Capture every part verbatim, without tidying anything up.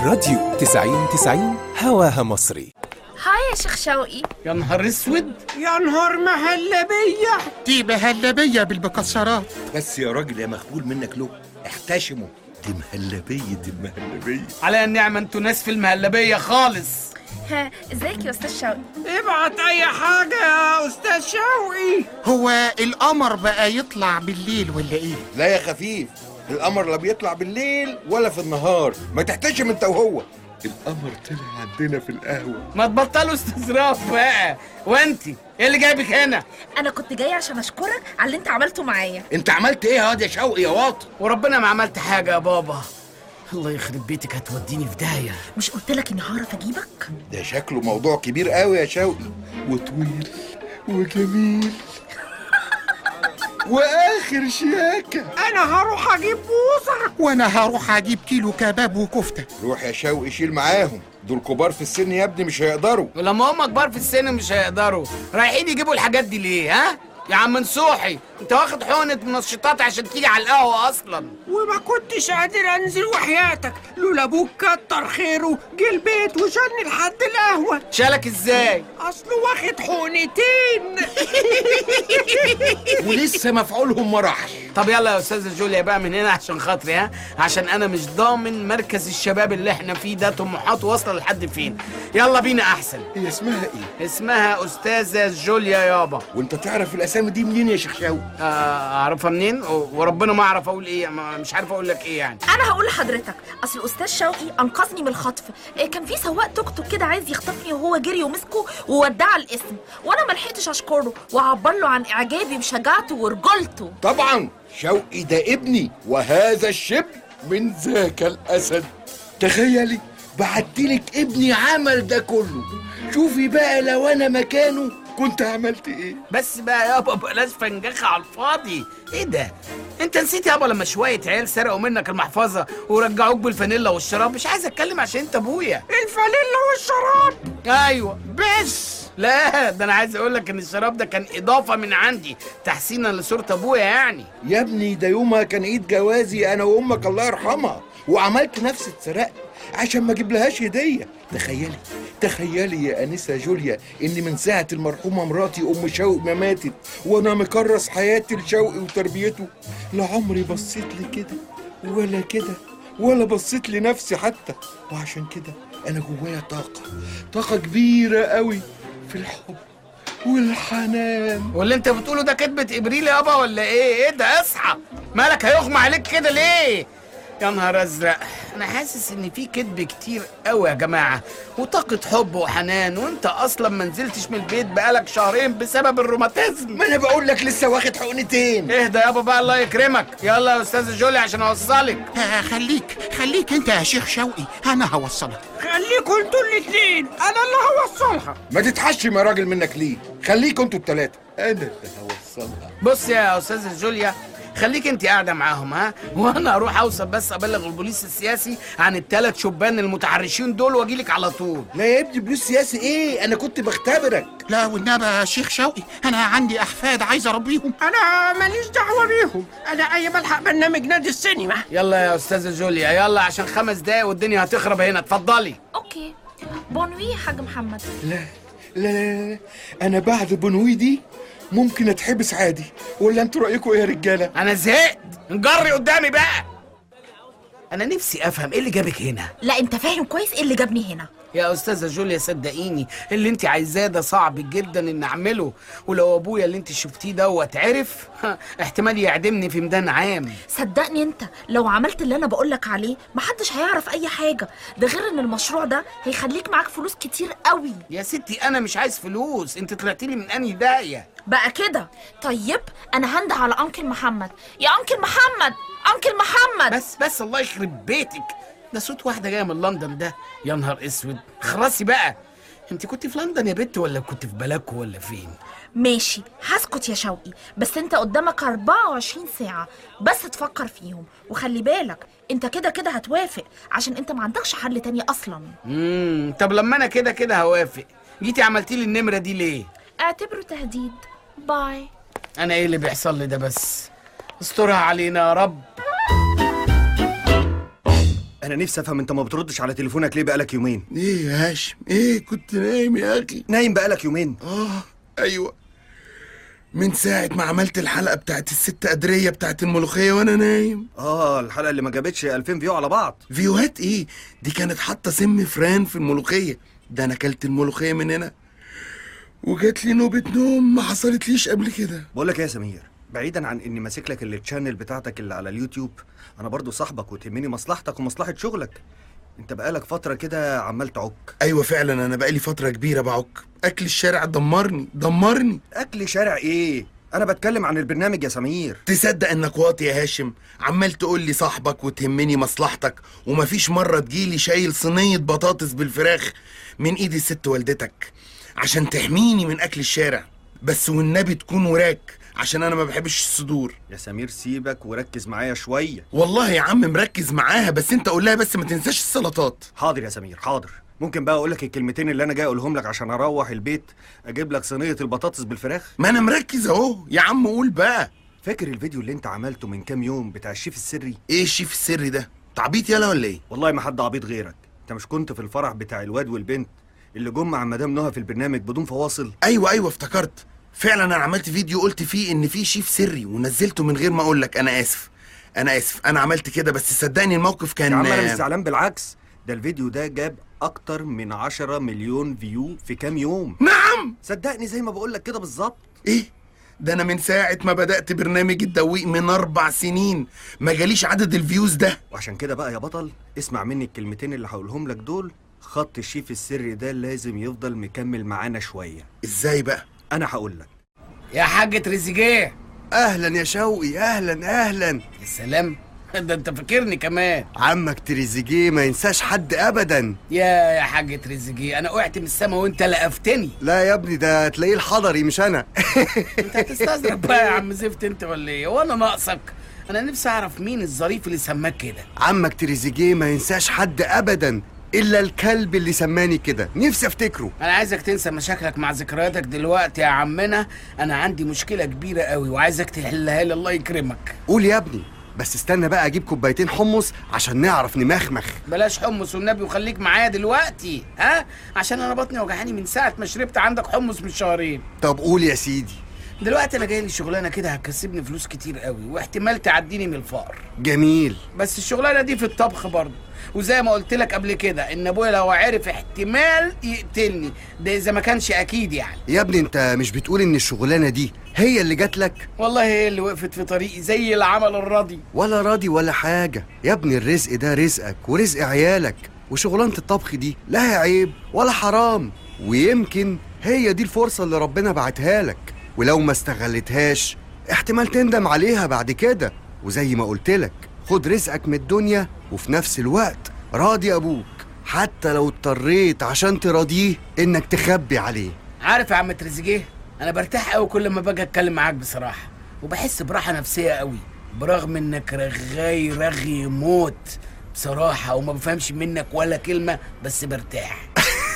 الراديو تسعين تسعين هواها مصري. هاي يا شيخ شوقي. يا نهار اسود، يا نهار مهلبية، دي مهلبية بالمكسرات. بس يا راجل يا مخبول منك له، احتشموا، دي مهلبية دي مهلبية. على النعمة انتوا ناس في المهلبية خالص. ها ازيك يا استاذ شوقي؟ ابعت اي حاجة يا استاذ شوقي. هو القمر بقى يطلع بالليل ولا ايه؟ لا يا خفيف، القمر لا بيطلع بالليل ولا في النهار، ما تحتشم انت وهو. القمر طلع عندنا في القهوة. ما تبطلوا استظراف بقى. وانتي ايه اللي جايبك هنا؟ انا كنت جايه عشان اشكرك على اللي انت عملته معايا. انت عملت ايه يا شوقي يا واطي؟ وربنا ما عملت حاجة يا بابا. الله يخرب بيتك، هتوديني في داهية. مش قلت لك اني هعرف اجيبك؟ ده شكله موضوع كبير قوي يا شوقي، وطويل وجميل واخر شياكة. انا هروح اجيب بوصة، وانا هروح اجيب كيلو كباب وكفتة. روح يا شوقي شيل معاهم، دول كبار في السن يا ابني مش هيقدروا. ولما هم كبار في السن مش هيقدروا، رايحين يجيبوا الحاجات دي ليه؟ ها يا عم نصوحي، انت واخد حقنة منشطات عشان تيجي على القهوة اصلا. وما كنتش قادر انزل وحياتك، لولا ابوك كتر خيره جه البيت وشالني لحد القهوة. شالك ازاي؟ اصله واخد حقنتين ولسه مفعولهم ما راحش. طب يلا يا استاذة جوليا بقى من هنا عشان خاطري، ها، عشان انا مش ضامن مركز الشباب اللي احنا فيه ده طموحاته واصله لحد فين. يلا بينا احسن. هي اسمها ايه؟ اسمها استاذة جوليا يابا. وانت تعرف الاسامي دي منين يا شيخ شوقي؟ آه، اعرفها منين؟ وربنا ما اعرف اقول ايه، مش عارف اقول لك ايه يعني. انا هقول لحضرتك، اصل الاستاذ شوقي انقذني من الخطف. كان في سواق توك توك كده عايز يخطفني وهو جري ومسكه وودعه الاسم، وانا ما لحقتش اشكره واعبر له عن اعجابي بشجاعته ورجولته. طبعا شوقي ده ابني، وهذا الشبل من ذاك الاسد. تخيلي بعتلك ابني عمل ده كله، شوفي بقى لو انا مكانه كنت عملت ايه. بس بقى يابا بلاش فنجخة على الفاضي. ايه ده؟ انت نسيت يابا لما شوية عيال سرقوا منك المحفظة ورجعوك بالفانيلا والشراب؟ مش عايز اتكلم عشان انت ابويا. الفانيلا والشراب؟ ايوه بس لا، ده انا عايز اقول لك ان الشراب ده كان اضافة من عندي تحسينا لصورة ابويا يعني. يا ابني ده يومها كان عيد جوازي انا وامك الله يرحمها، وعملت نفسي اتسرقت عشان ما اجيب لهاش هديه. تخيلي تخيلي يا انسه جوليا ان من ساعه المرحومه مراتي ام شوقي ما ماتت وانا مكرس حياتي لشوقي وتربيته، لا عمري بصيت لي كده ولا كده ولا بصيت لنفسي حتى. وعشان كده انا جوايا طاقه طاقه كبيره قوي في الحب والحنان. واللي انت بتقوله ده كدبة ابريل يابا ولا ايه؟ ايه ده؟ اصحى، مالك هيغمى عليك كده ليه؟ يا نهار ازرق، انا حاسس ان في كدب كتير قوي يا جماعه، وطاقه حب وحنان، وانت اصلا ما نزلتش من البيت بقالك شهرين بسبب الروماتيزم. ما انا بقول لك لسه واخد حقنتين. اهدى يابا بقى الله يكرمك. يلا يا استاذه جوليا عشان اوصلك. آه خليك خليك انت يا شيخ شوقي، انا هوصلك. خليكوا انتوا الاتنين، انا اللي هوصلها. ما تتحشم يا راجل منك ليه؟ خليكوا انتوا التلاته، انا اللي هوصلها. بص يا استاذه جوليا، خليك انت قاعده معاهم، ها، وانا اروح اوصل بس ابلغ البوليس السياسي عن الثلاث شبان المتحرشين دول واجيلك على طول. لا يا ابني بوليس سياسي ايه؟ انا كنت بختبرك. لا والنبي يا شيخ شوقي، انا عندي احفاد عايز اربيهم. انا ماليش دعوه بيهم، انا اي بلحق برنامج نادي السينما. يلا يا استاذه جوليا يلا، عشان خمس دقايق والدنيا هتخرب هنا. اتفضلي. اوكي بونوي يا حاج محمد. لا لا لا, لا. انا بعد بنوي دي ممكن اتحبس عادي، ولا انتوا رايكم ايه يا رجاله؟ انا زهقت، انجري قدامي بقى. انا نفسي افهم ايه اللي جابك هنا. لا انت فاهم كويس ايه اللي جابني هنا يا استاذه جوليا. صدقيني اللي انت عايزاه ده صعب جدا ان اعمله، ولو ابويا اللي انت شفتيه دوت عرف احتمال يعدمني في ميدان عام. صدقني انت لو عملت اللي انا بقولك عليه محدش هيعرف اي حاجه، ده غير ان المشروع ده هيخليك معاك فلوس كتير قوي. يا ستي انا مش عايز فلوس، انت طلعتي لي من انهي داهيه بقى كده؟ طيب انا هنده على انكل محمد. يا انكل محمد، انكل محمد. بس بس الله يخرب بيتك، ده صوت واحده جايه من لندن ده. يا نهار اسود، خلاصي بقى. انت كنت في لندن يا بنت ولا كنت في بلاكو ولا فين؟ ماشي هسكت يا شوقي، بس انت قدامك أربعة وعشرين ساعة بس تفكر فيهم، وخلي بالك انت كده كده هتوافق عشان انت ما عندكش حل تاني اصلا. امم طب لما انا كده كده هوافق، جيتي عملتي لي النمره دي ليه؟ اعتبره تهديد. باي. انا ايه اللي بيحصل لي ده؟ بس استرها علينا يا رب. انا نفسي افهم انت ما بتردش على تليفونك ليه بقالك يومين؟ ايه يا هاشم، ايه كنت نايم يا اخي؟ نايم بقالك يومين؟ اه ايوه، من ساعة ما عملت الحلقة بتاعت الست قدرية بتاعت الملوخية وانا نايم. اه الحلقة اللي ما جابتش ألفين فيو على بعض. فيوهات ايه؟ دي كانت حاطة سم فران في الملوخية. ده انا اكلت الملوخية من هنا وجات لي نوبة نوم ما حصلتليش قبل كده. بقول لك ايه يا سمير، بعيدا عن اني ماسك لك التشانل بتاعتك اللي على اليوتيوب، انا برضو صاحبك وتهمني مصلحتك ومصلحة شغلك. انت بقالك فترة كده عمال تعك. ايوه فعلا، انا بقالي فترة كبيرة بعك. اكل الشارع دمرني دمرني. اكل شارع ايه؟ انا بتكلم عن البرنامج يا سمير. تصدق انك واطي يا هاشم؟ عمال تقول لي صاحبك وتهمني مصلحتك، ومفيش مرة تجيلي شايل صينية بطاطس بالفراخ من ايد الست والدتك عشان تحميني من اكل الشارع. بس والنبي تكون وراك، عشان انا ما بحبش الصدور. يا سمير سيبك وركز معايا شوية. والله يا عم مركز معاها، بس انت قول لها بس ما تنساش السلطات. حاضر يا سمير حاضر. ممكن بقى اقول لك الكلمتين اللي انا جاي اقولهم لك عشان اروح البيت اجيب لك صينية البطاطس بالفراخ؟ ما انا مركز اهو يا عم، قول بقى. فاكر الفيديو اللي انت عملته من كام يوم بتاع الشيف السري؟ ايه الشيف السري ده؟ تعبيط يالا ولا ايه؟ والله ما حد عبيط غيرك. انت مش كنت في الفرح بتاع الواد والبنت اللي جم مع مدام نهى في البرنامج بدون فواصل؟ ايوه ايوه افتكرت. فعلا انا عملت فيديو قلت فيه ان في شيف سري ونزلته من غير ما اقول لك. انا اسف انا اسف انا عملت كده، بس صدقني الموقف كان. يا عم انا مش زعلان، بالعكس ده الفيديو ده جاب اكتر من عشرة مليون فيو في كام يوم. نعم صدقني زي ما بقول لك كده بالظبط. ايه ده؟ انا من ساعه ما بدات برنامج الدويق من اربع سنين ما جاليش عدد الفيوز ده. وعشان كده بقى يا بطل اسمع مني الكلمتين اللي هقولهم لك دول. خط الشيف السري ده لازم يفضل مكمل معانا شويه. ازاي بقى؟ انا هقول لك. يا حاج تريزيجيه. اهلا يا شوقي، اهلا اهلا. يا سلام، ده انت فاكرني كمان. عمك تريزيجيه ما ينساش حد ابدا. يا يا حاج تريزيجيه، انا وقعت من السما وانت لقفتني. لا يا ابني ده تلاقيه الحضري مش انا. انت هتستظرف بقى يا عم زفت انت ولا ايه؟ وانا ناقصك؟ انا نفسي اعرف مين الظريف اللي سماك كده. عمك تريزيجيه ما ينساش حد ابدا الا الكلب اللي سماني كده. نفسي افتكره. انا عايزك تنسى مشاكلك مع ذكرياتك دلوقتي يا عمنا. انا عندي مشكله كبيره قوي وعايزك تحلها لي، الله يكرمك. قول يا ابني، بس استنى بقى اجيب كوبايتين حمص عشان نعرف نمخمخ. بلاش حمص والنبي وخليك معايا دلوقتي، ها؟ عشان انا بطني وجعاني من ساعه ما شربت عندك حمص من شهرين. طب قول يا سيدي. دلوقتي انا جاي لي شغلانه كده هتكسبني فلوس كتير قوي واحتمال تعديني من الفقر. جميل. بس الشغلانه دي في الطبخ برضه، وزي ما قلت لك قبل كده ان ابويا لو عرف احتمال يقتلني، ده اذا ما كانش اكيد يعني. يا ابني انت مش بتقول ان الشغلانه دي هي اللي جات لك؟ والله هي اللي وقفت في طريقي زي العمل الراضي. ولا راضي ولا حاجه يا ابني، الرزق ده رزقك ورزق عيالك، وشغلانه الطبخ دي لا عيب ولا حرام، ويمكن هي دي الفرصه اللي ربنا بعتها لك، ولو ما استغلتهاش احتمال تندم عليها بعد كده. وزي ما قلت لك خد رزقك من الدنيا وفي نفس الوقت راضي ابوك، حتى لو اضطريت عشان تراضيه انك تخبي عليه. عارف يا عم تريزيجيه، انا برتاح قوي كل ما باجي اتكلم معاك بصراحه، وبحس براحه نفسيه قوي برغم انك رغاي رغي موت بصراحه، وما بفهمش منك ولا كلمه بس برتاح.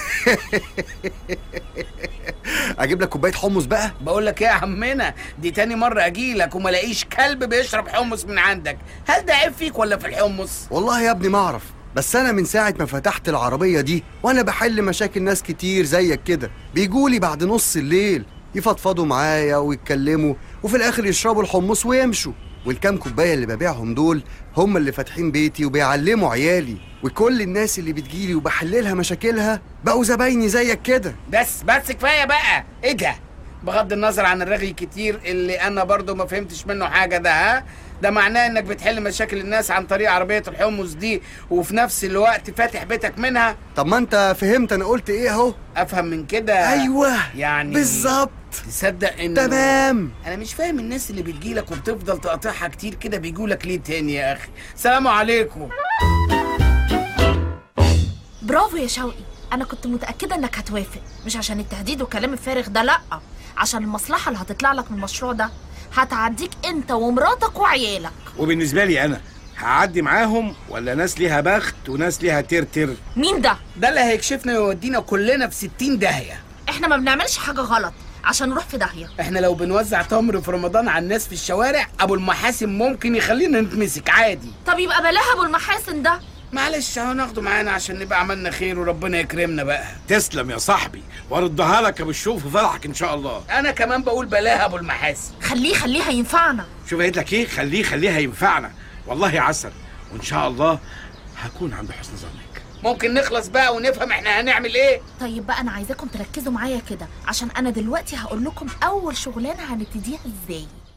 اجيب لك كوبايه حمص بقى؟ بقول لك ايه يا عمنا، دي تاني مره اجي لك وما الاقيش كلب بيشرب حمص من عندك. هل ده عيب فيك ولا في الحمص؟ والله يا ابني ما اعرف، بس انا من ساعه ما فتحت العربيه دي وانا بحل مشاكل ناس كتير زيك كده، بيجولي بعد نص الليل يفضفضوا معايا ويتكلموا، وفي الاخر يشربوا الحمص ويمشوا. والكام كوبايه اللي ببيعهم دول هم اللي فاتحين بيتي وبيعلموا عيالي، وكل الناس اللي بتجيلي وبحللها مشاكلها بقوا زبايني زيك كده. بس بس كفايه بقى. ايه ده؟ بغض النظر عن الرغي كتير اللي انا برضو ما فهمتش منه حاجه ده، ها؟ ده معناه انك بتحل مشاكل الناس عن طريق عربيه الحمص دي وفي نفس الوقت فاتح بيتك منها. طب ما انت فهمت انا قلت ايه اهو. افهم من كده؟ ايوه يعني بالظبط. تصدق انه تمام. انا مش فاهم الناس اللي بتجيلك وبتفضل تقاطعها كتير كده بيجولك ليه تاني يا اخي؟ سلام عليكم. برافو يا شوقي، انا كنت متاكده انك هتوافق، مش عشان التهديد والكلام الفارغ ده، لا، عشان المصلحه اللي هتطلع لك من المشروع ده هتعديك انت ومراتك وعيالك. وبالنسبه لي انا هعدي معاهم ولا ناس ليها بخت وناس ليها ترتر؟ مين ده؟ ده اللي هيكشفنا ويودينا كلنا في ستين داهيه. احنا ما بنعملش حاجه غلط عشان نروح في داهيه. احنا لو بنوزع تمر في رمضان على الناس في الشوارع ابو المحاسن ممكن يخلينا نتمسك عادي. طب يبقى بلاها ابو المحاسن ده، معلش اهو ناخده معانا عشان نبقى عملنا خير وربنا يكرمنا بقى. تسلم يا صاحبي، واردها لك يا ابو الشوف وفرحك ان شاء الله. انا كمان بقول بلاها ابو المحاسن. خليه خليه هينفعنا. شوف قلت لك ايه، خليه خليه هينفعنا والله عسل، وان شاء الله هكون عند حسن ظنك. ممكن نخلص بقى ونفهم احنا هنعمل ايه؟ طيب بقى انا عايزاكم تركزوا معايا كده، عشان انا دلوقتي هقول لكم اول شغلانه هنبتديها ازاي.